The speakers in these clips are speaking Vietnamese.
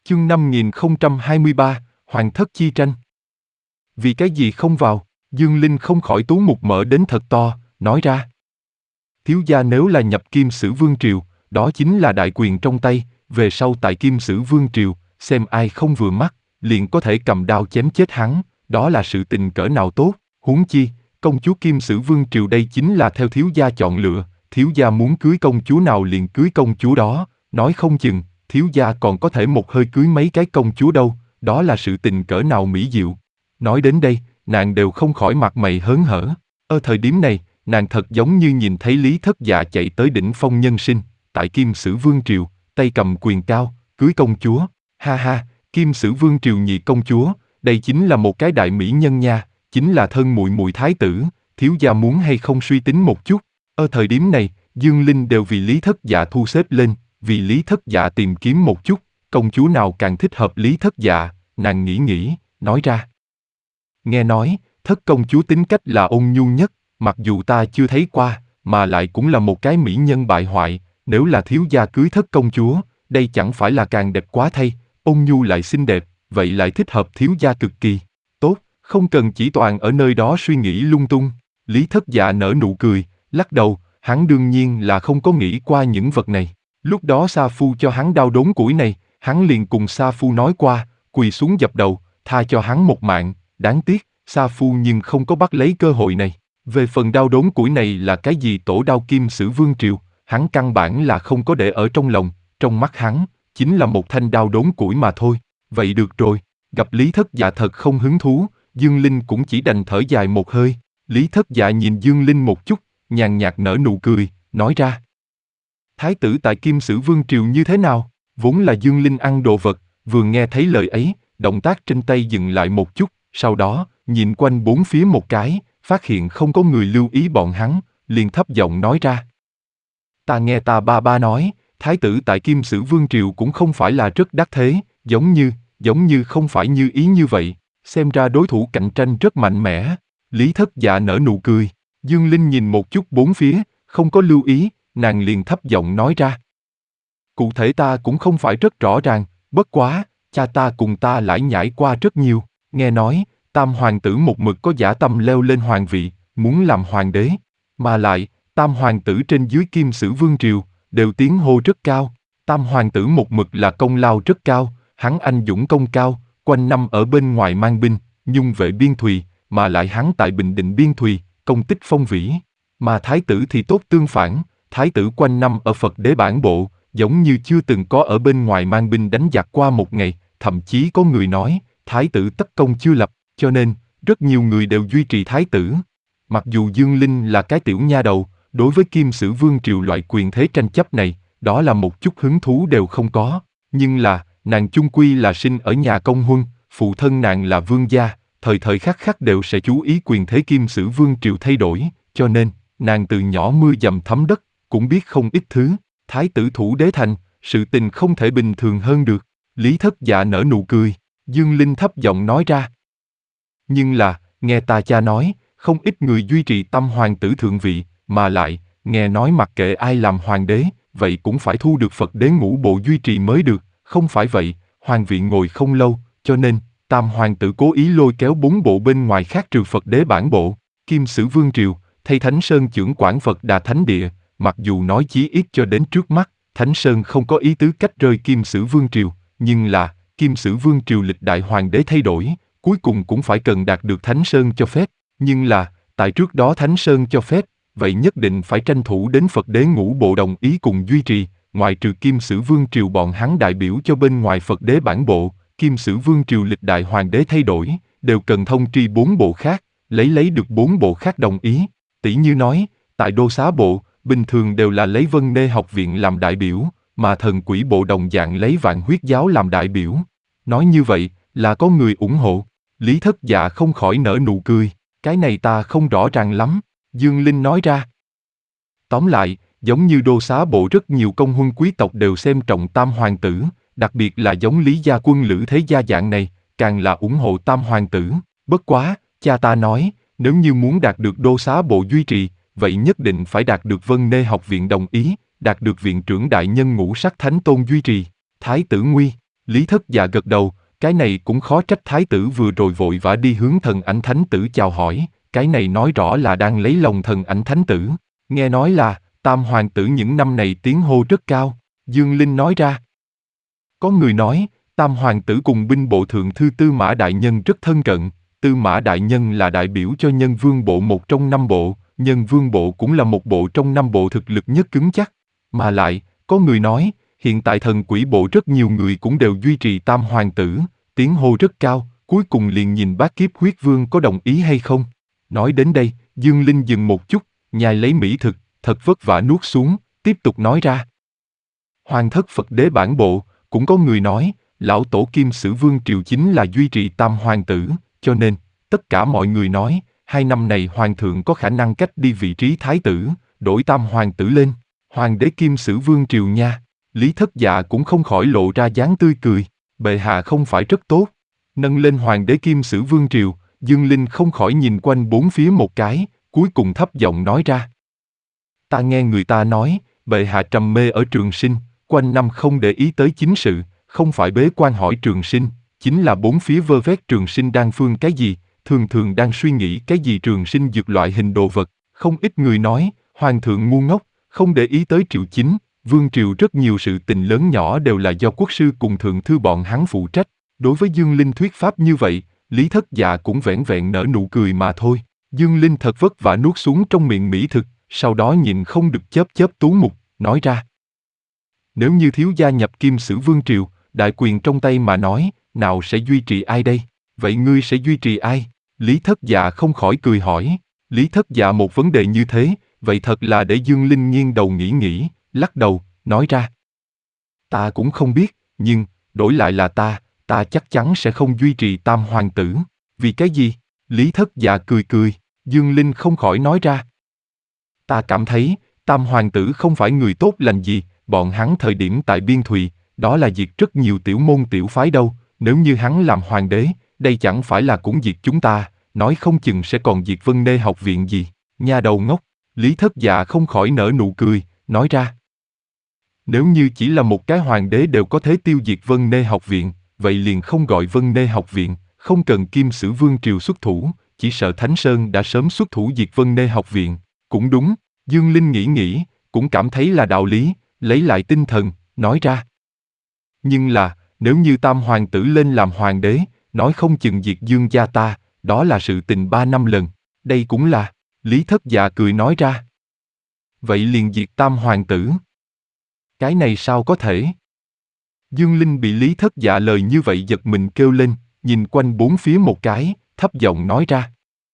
Chương 5023, Hoàng thất chi tranh. Vì cái gì không vào? Dương Linh không khỏi tú mục mở đến thật to, nói ra. Thiếu gia nếu là nhập Kim Sử Vương Triều, đó chính là đại quyền trong tay, về sau tại Kim Sử Vương Triều, xem ai không vừa mắt, liền có thể cầm đao chém chết hắn, đó là sự tình cỡ nào tốt, huống chi, công chúa Kim Sử Vương Triều đây chính là theo thiếu gia chọn lựa, thiếu gia muốn cưới công chúa nào liền cưới công chúa đó, nói không chừng, thiếu gia còn có thể một hơi cưới mấy cái công chúa đâu, đó là sự tình cỡ nào mỹ diệu. Nói đến đây, nàng đều không khỏi mặt mày hớn hở. Ở thời điểm này, nàng thật giống như nhìn thấy Lý Thất Dạ chạy tới đỉnh phong nhân sinh, tại Kim Sử Vương Triều, tay cầm quyền cao, cưới công chúa. Ha ha, Kim Sử Vương Triều nhị công chúa, đây chính là một cái đại mỹ nhân nha, chính là thân muội muội thái tử, thiếu gia muốn hay không suy tính một chút. Ở thời điểm này, Dương Linh đều vì Lý Thất Dạ thu xếp lên, vì Lý Thất Dạ tìm kiếm một chút, công chúa nào càng thích hợp Lý Thất Dạ, nàng nghĩ, nói ra. Nghe nói, thất công chúa tính cách là ôn nhu nhất, mặc dù ta chưa thấy qua, mà lại cũng là một cái mỹ nhân bại hoại, nếu là thiếu gia cưới thất công chúa, đây chẳng phải là càng đẹp quá thay, ôn nhu lại xinh đẹp, vậy lại thích hợp thiếu gia cực kỳ. Tốt, không cần chỉ toàn ở nơi đó suy nghĩ lung tung. Lý Thất Dạ nở nụ cười, lắc đầu, hắn đương nhiên là không có nghĩ qua những vật này. Lúc đó Sa Phu cho hắn đao đốn củi này, hắn liền cùng Sa Phu nói qua, quỳ xuống dập đầu, tha cho hắn một mạng, đáng tiếc, Sa Phu nhưng không có bắt lấy cơ hội này. Về phần đao đốn củi này là cái gì tổ đao Kim Sử Vương Triều, hắn căn bản là không có để ở trong lòng, trong mắt hắn, chính là một thanh đao đốn củi mà thôi. Vậy được rồi, gặp Lý Thất Dạ thật không hứng thú, Dương Linh cũng chỉ đành thở dài một hơi. Lý Thất Dạ nhìn Dương Linh một chút, nhàn nhạt nở nụ cười, nói ra. Thái tử tại Kim Sử Vương Triều như thế nào? Vốn là Dương Linh ăn đồ vật, vừa nghe thấy lời ấy, động tác trên tay dừng lại một chút, sau đó, nhìn quanh bốn phía một cái, phát hiện không có người lưu ý bọn hắn, liền thấp giọng nói ra. Ta nghe ta ba nói, thái tử tại Kim Sử Vương Triều cũng không phải là rất đắc thế, giống như không phải như ý như vậy, xem ra đối thủ cạnh tranh rất mạnh mẽ. Lý Thất Dạ nở nụ cười, Dương Linh nhìn một chút bốn phía, không có lưu ý, nàng liền thấp giọng nói ra. Cụ thể ta cũng không phải rất rõ ràng, bất quá, cha ta cùng ta lải nhải qua rất nhiều, nghe nói, Tam hoàng tử một mực có dã tâm leo lên hoàng vị, muốn làm hoàng đế, mà lại, Tam hoàng tử trên dưới Kim Sử Vương Triều, đều tiếng hô rất cao, Tam hoàng tử một mực là công lao rất cao, hắn anh dũng công cao, quanh năm ở bên ngoài mang binh, nhung vệ biên thùy, mà lại hắn tại Bình Định biên thùy, công tích phong vĩ, mà thái tử thì tốt tương phản, thái tử quanh năm ở Phật đế bản bộ, giống như chưa từng có ở bên ngoài mang binh đánh giặc qua một ngày, thậm chí có người nói, thái tử tất công chưa lập, cho nên, rất nhiều người đều duy trì thái tử. Mặc dù Dương Linh là cái tiểu nha đầu, đối với Kim Sử Vương Triều loại quyền thế tranh chấp này, đó là một chút hứng thú đều không có, nhưng là, nàng chung quy là sinh ở nhà công huân, phụ thân nàng là vương gia, thời thời khắc khắc đều sẽ chú ý quyền thế Kim Sử Vương Triều thay đổi, cho nên, nàng từ nhỏ mưa dầm thấm đất, cũng biết không ít thứ, thái tử thủ đế thành, sự tình không thể bình thường hơn được. Lý Thất Dạ nở nụ cười, Dương Linh thấp giọng nói ra. Nhưng là, nghe ta cha nói, không ít người duy trì Tam hoàng tử thượng vị, mà lại, nghe nói mặc kệ ai làm hoàng đế, vậy cũng phải thu được Phật đế ngũ bộ duy trì mới được, không phải vậy, hoàng vị ngồi không lâu, cho nên, Tam hoàng tử cố ý lôi kéo bốn bộ bên ngoài khác trừ Phật đế bản bộ, Kim Sử Vương Triều, thay Thánh Sơn chưởng quản Phật Đà Thánh Địa, mặc dù nói chí ít cho đến trước mắt, Thánh Sơn không có ý tứ cách rơi Kim Sử Vương Triều, nhưng là, Kim Sử Vương Triều lịch đại hoàng đế thay đổi, cuối cùng cũng phải cần đạt được Thánh Sơn cho phép, nhưng là, tại trước đó Thánh Sơn cho phép, vậy nhất định phải tranh thủ đến Phật đế ngũ bộ đồng ý cùng duy trì, ngoại trừ Kim Sử Vương Triều bọn hắn đại biểu cho bên ngoài Phật đế bản bộ, Kim Sử Vương Triều lịch đại hoàng đế thay đổi, đều cần thông tri bốn bộ khác, lấy được bốn bộ khác đồng ý, tỷ như nói, tại Đô Xá Bộ, bình thường đều là lấy Vân Nê học viện làm đại biểu, mà Thần Quỷ Bộ đồng dạng lấy Vạn Huyết Giáo làm đại biểu. Nói như vậy, là có người ủng hộ. Lý Thất Dạ không khỏi nở nụ cười, cái này ta không rõ ràng lắm, Dương Linh nói ra. Tóm lại, giống như Đô Xá Bộ rất nhiều công huân quý tộc đều xem trọng Tam hoàng tử, đặc biệt là giống Lý Gia Quân Lữ Thế Gia dạng này, càng là ủng hộ Tam hoàng tử. Bất quá, cha ta nói, nếu như muốn đạt được Đô Xá Bộ duy trì, vậy nhất định phải đạt được Vân Nê học viện đồng ý, đạt được viện trưởng đại nhân Ngũ Sắc Thánh Tôn duy trì. Thái tử nguy, Lý Thất Dạ gật đầu, cái này cũng khó trách thái tử vừa rồi vội vã đi hướng thần ảnh thánh tử chào hỏi, cái này nói rõ là đang lấy lòng thần ảnh thánh tử. Nghe nói là, tam hoàng tử những năm này tiếng hô rất cao, Dương Linh nói ra. Có người nói, tam hoàng tử cùng binh bộ thượng thư Tư Mã Đại Nhân rất thân cận, Tư Mã Đại Nhân là đại biểu cho Nhân Vương bộ một trong 5 bộ, Nhân Vương bộ cũng là một bộ trong 5 bộ thực lực nhất cứng chắc. Mà lại, có người nói, hiện tại thần quỷ bộ rất nhiều người cũng đều duy trì tam hoàng tử, tiếng hô rất cao, cuối cùng liền nhìn bát kiếp huyết vương có đồng ý hay không. Nói đến đây, Dương Linh dừng một chút, nhai lấy mỹ thực, thật vất vả nuốt xuống, tiếp tục nói ra. Hoàng thất Phật đế bản bộ, cũng có người nói, lão tổ Kim Sử Vương Triều chính là duy trì tam hoàng tử, cho nên, tất cả mọi người nói, 2 năm này hoàng thượng có khả năng cách đi vị trí thái tử, đổi tam hoàng tử lên, hoàng đế Kim Sử Vương Triều nha. Lý Thất Dạ cũng không khỏi lộ ra dáng tươi cười, bệ hạ không phải rất tốt. Nâng lên hoàng đế Kim Sử Vương Triều, Dương Linh không khỏi nhìn quanh bốn phía một cái, cuối cùng thấp giọng nói ra. Ta nghe người ta nói, bệ hạ trầm mê ở Trường Sinh, quanh năm không để ý tới chính sự, không phải bế quan hỏi Trường Sinh, chính là bốn phía vơ vét Trường Sinh đan phương cái gì, thường thường đang suy nghĩ cái gì Trường Sinh dược loại hình đồ vật. Không ít người nói, hoàng thượng ngu ngốc, không để ý tới Triều Chính, Vương Triều rất nhiều sự tình lớn nhỏ đều là do quốc sư cùng thượng thư bọn hắn phụ trách. Đối với Dương Linh thuyết pháp như vậy, Lý Thất Dạ cũng vẻn vẹn nở nụ cười mà thôi. Dương Linh thật vất vả nuốt xuống trong miệng mỹ thực, sau đó nhịn không được chớp chớp tú mục, nói ra. Nếu như thiếu gia nhập Kim Sử Vương Triều, đại quyền trong tay mà nói, nào sẽ duy trì ai đây? Vậy ngươi sẽ duy trì ai? Lý Thất Dạ không khỏi cười hỏi. Lý Thất Dạ một vấn đề như thế, vậy thật là để Dương Linh nghiêng đầu nghĩ, lắc đầu, nói ra. Ta cũng không biết, nhưng, đổi lại là ta chắc chắn sẽ không duy trì tam hoàng tử. Vì cái gì? Lý Thất Dạ cười, Dương Linh không khỏi nói ra. Ta cảm thấy, tam hoàng tử không phải người tốt lành gì, bọn hắn thời điểm tại Biên Thùy, đó là diệt rất nhiều tiểu môn tiểu phái đâu, nếu như hắn làm hoàng đế, đây chẳng phải là cũng diệt chúng ta, nói không chừng sẽ còn diệt Vân Nê học viện gì. Nha đầu ngốc, Lý Thất Dạ không khỏi nở nụ cười, nói ra. Nếu như chỉ là một cái hoàng đế đều có thể tiêu diệt Vân Nê học viện, vậy liền không gọi Vân Nê học viện, không cần Kim Sử Vương Triều xuất thủ, chỉ sợ Thánh Sơn đã sớm xuất thủ diệt Vân Nê học viện. Cũng đúng, Dương Linh nghĩ, cũng cảm thấy là đạo lý, lấy lại tinh thần, nói ra. Nhưng là, nếu như tam hoàng tử lên làm hoàng đế, nói không chừng diệt Dương gia ta, đó là sự tình 3 năm lần, đây cũng là, Lý Thất Dạ cười nói ra. Vậy liền diệt tam hoàng tử. Cái này sao có thể? Dương Linh bị Lý Thất Dạ lời như vậy giật mình kêu lên, nhìn quanh bốn phía một cái, thấp giọng nói ra.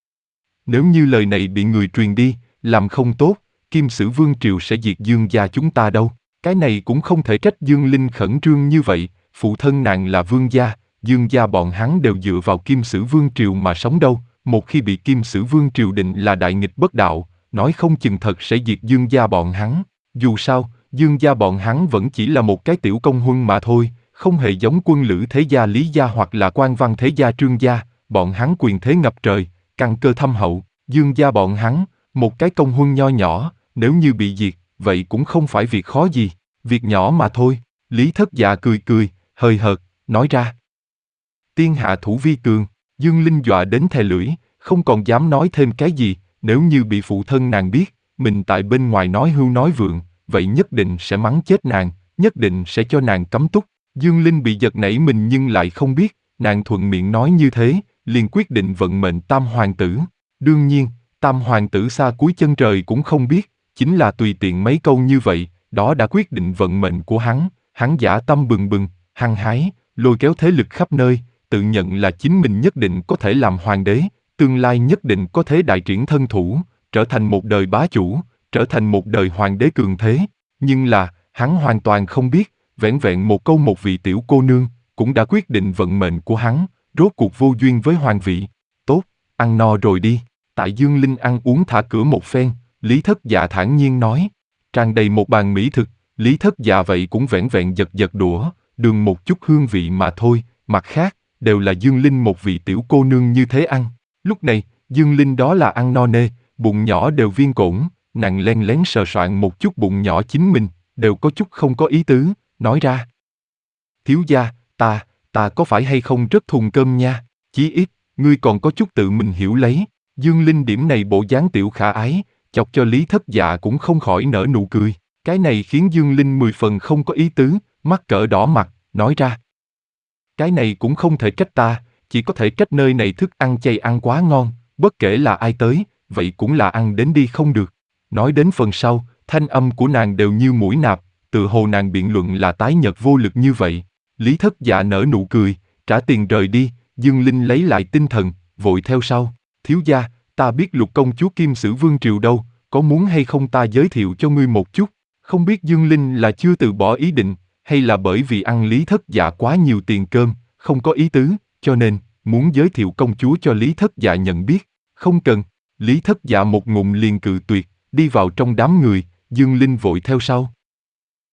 Nếu như lời này bị người truyền đi, làm không tốt, Kim Sử Vương Triều sẽ diệt Dương gia chúng ta đâu. Cái này cũng không thể trách Dương Linh khẩn trương như vậy, phụ thân nàng là vương gia, Dương gia bọn hắn đều dựa vào Kim Sử Vương Triều mà sống đâu, một khi bị Kim Sử Vương Triều định là đại nghịch bất đạo, nói không chừng thật sẽ diệt Dương gia bọn hắn. Dù sao, Dương gia bọn hắn vẫn chỉ là một cái tiểu công huân mà thôi, không hề giống Quân Lữ thế gia Lý gia hoặc là Quan Văn thế gia Trương gia, bọn hắn quyền thế ngập trời, căn cơ thâm hậu, Dương gia bọn hắn, một cái công huân nho nhỏ, nếu như bị diệt, vậy cũng không phải việc khó gì, việc nhỏ mà thôi. Lý Thất Dạ cười, hời hợt, nói ra. Tiên hạ thủ vi cường, Dương Linh dọa đến thè lưỡi, không còn dám nói thêm cái gì, nếu như bị phụ thân nàng biết, mình tại bên ngoài nói hưu nói vượng, vậy nhất định sẽ mắng chết nàng, nhất định sẽ cho nàng cấm túc. Dương Linh bị giật nảy mình nhưng lại không biết, nàng thuận miệng nói như thế, liền quyết định vận mệnh tam hoàng tử. Đương nhiên, tam hoàng tử xa cuối chân trời cũng không biết, chính là tùy tiện mấy câu như vậy, đó đã quyết định vận mệnh của hắn dã tâm bừng bừng, hăng hái, lôi kéo thế lực khắp nơi, tự nhận là chính mình nhất định có thể làm hoàng đế, tương lai nhất định có thể đại triển thân thủ, trở thành một đời bá chủ, trở thành một đời hoàng đế cường thế. Nhưng là, hắn hoàn toàn không biết, vẻn vẹn một câu một vị tiểu cô nương, cũng đã quyết định vận mệnh của hắn, rốt cuộc vô duyên với hoàng vị. Tốt, ăn no rồi đi. Tại Dương Linh ăn uống thả cửa một phen, Lý Thất Dạ thản nhiên nói, tràn đầy một bàn mỹ thực, Lý Thất Dạ vậy cũng vẻn vẹn giật đũa, đường một chút hương vị mà thôi, mặt khác, đều là Dương Linh một vị tiểu cô nương như thế ăn. Lúc này, Dương Linh đó là ăn no nê, bụng nhỏ đều viên cổn, nàng len lén sờ soạn một chút bụng nhỏ chính mình, đều có chút không có ý tứ, nói ra. Thiếu gia, ta có phải hay không rất thùng cơm nha, chí ít, ngươi còn có chút tự mình hiểu lấy. Dương Linh điểm này bộ dáng tiểu khả ái, chọc cho Lý Thất Dạ cũng không khỏi nở nụ cười. Cái này khiến Dương Linh 10 phần không có ý tứ, mắt cỡ đỏ mặt, nói ra. Cái này cũng không thể trách ta, chỉ có thể trách nơi này thức ăn chay ăn quá ngon, bất kể là ai tới, vậy cũng là ăn đến đi không được. Nói đến phần sau, thanh âm của nàng đều như mũi nạp, tự hồ nàng biện luận là tái nhợt vô lực như vậy. Lý Thất Dạ nở nụ cười, trả tiền rời đi, Dương Linh lấy lại tinh thần, vội theo sau. Thiếu gia, ta biết Lục công chúa Kim Sử Vương Triều đâu, có muốn hay không ta giới thiệu cho ngươi một chút? Không biết Dương Linh là chưa từ bỏ ý định, hay là bởi vì ăn Lý Thất Dạ quá nhiều tiền cơm, không có ý tứ, cho nên, muốn giới thiệu công chúa cho Lý Thất Dạ nhận biết. Không cần, Lý Thất Dạ một ngụm liền cự tuyệt, đi vào trong đám người, Dương Linh vội theo sau.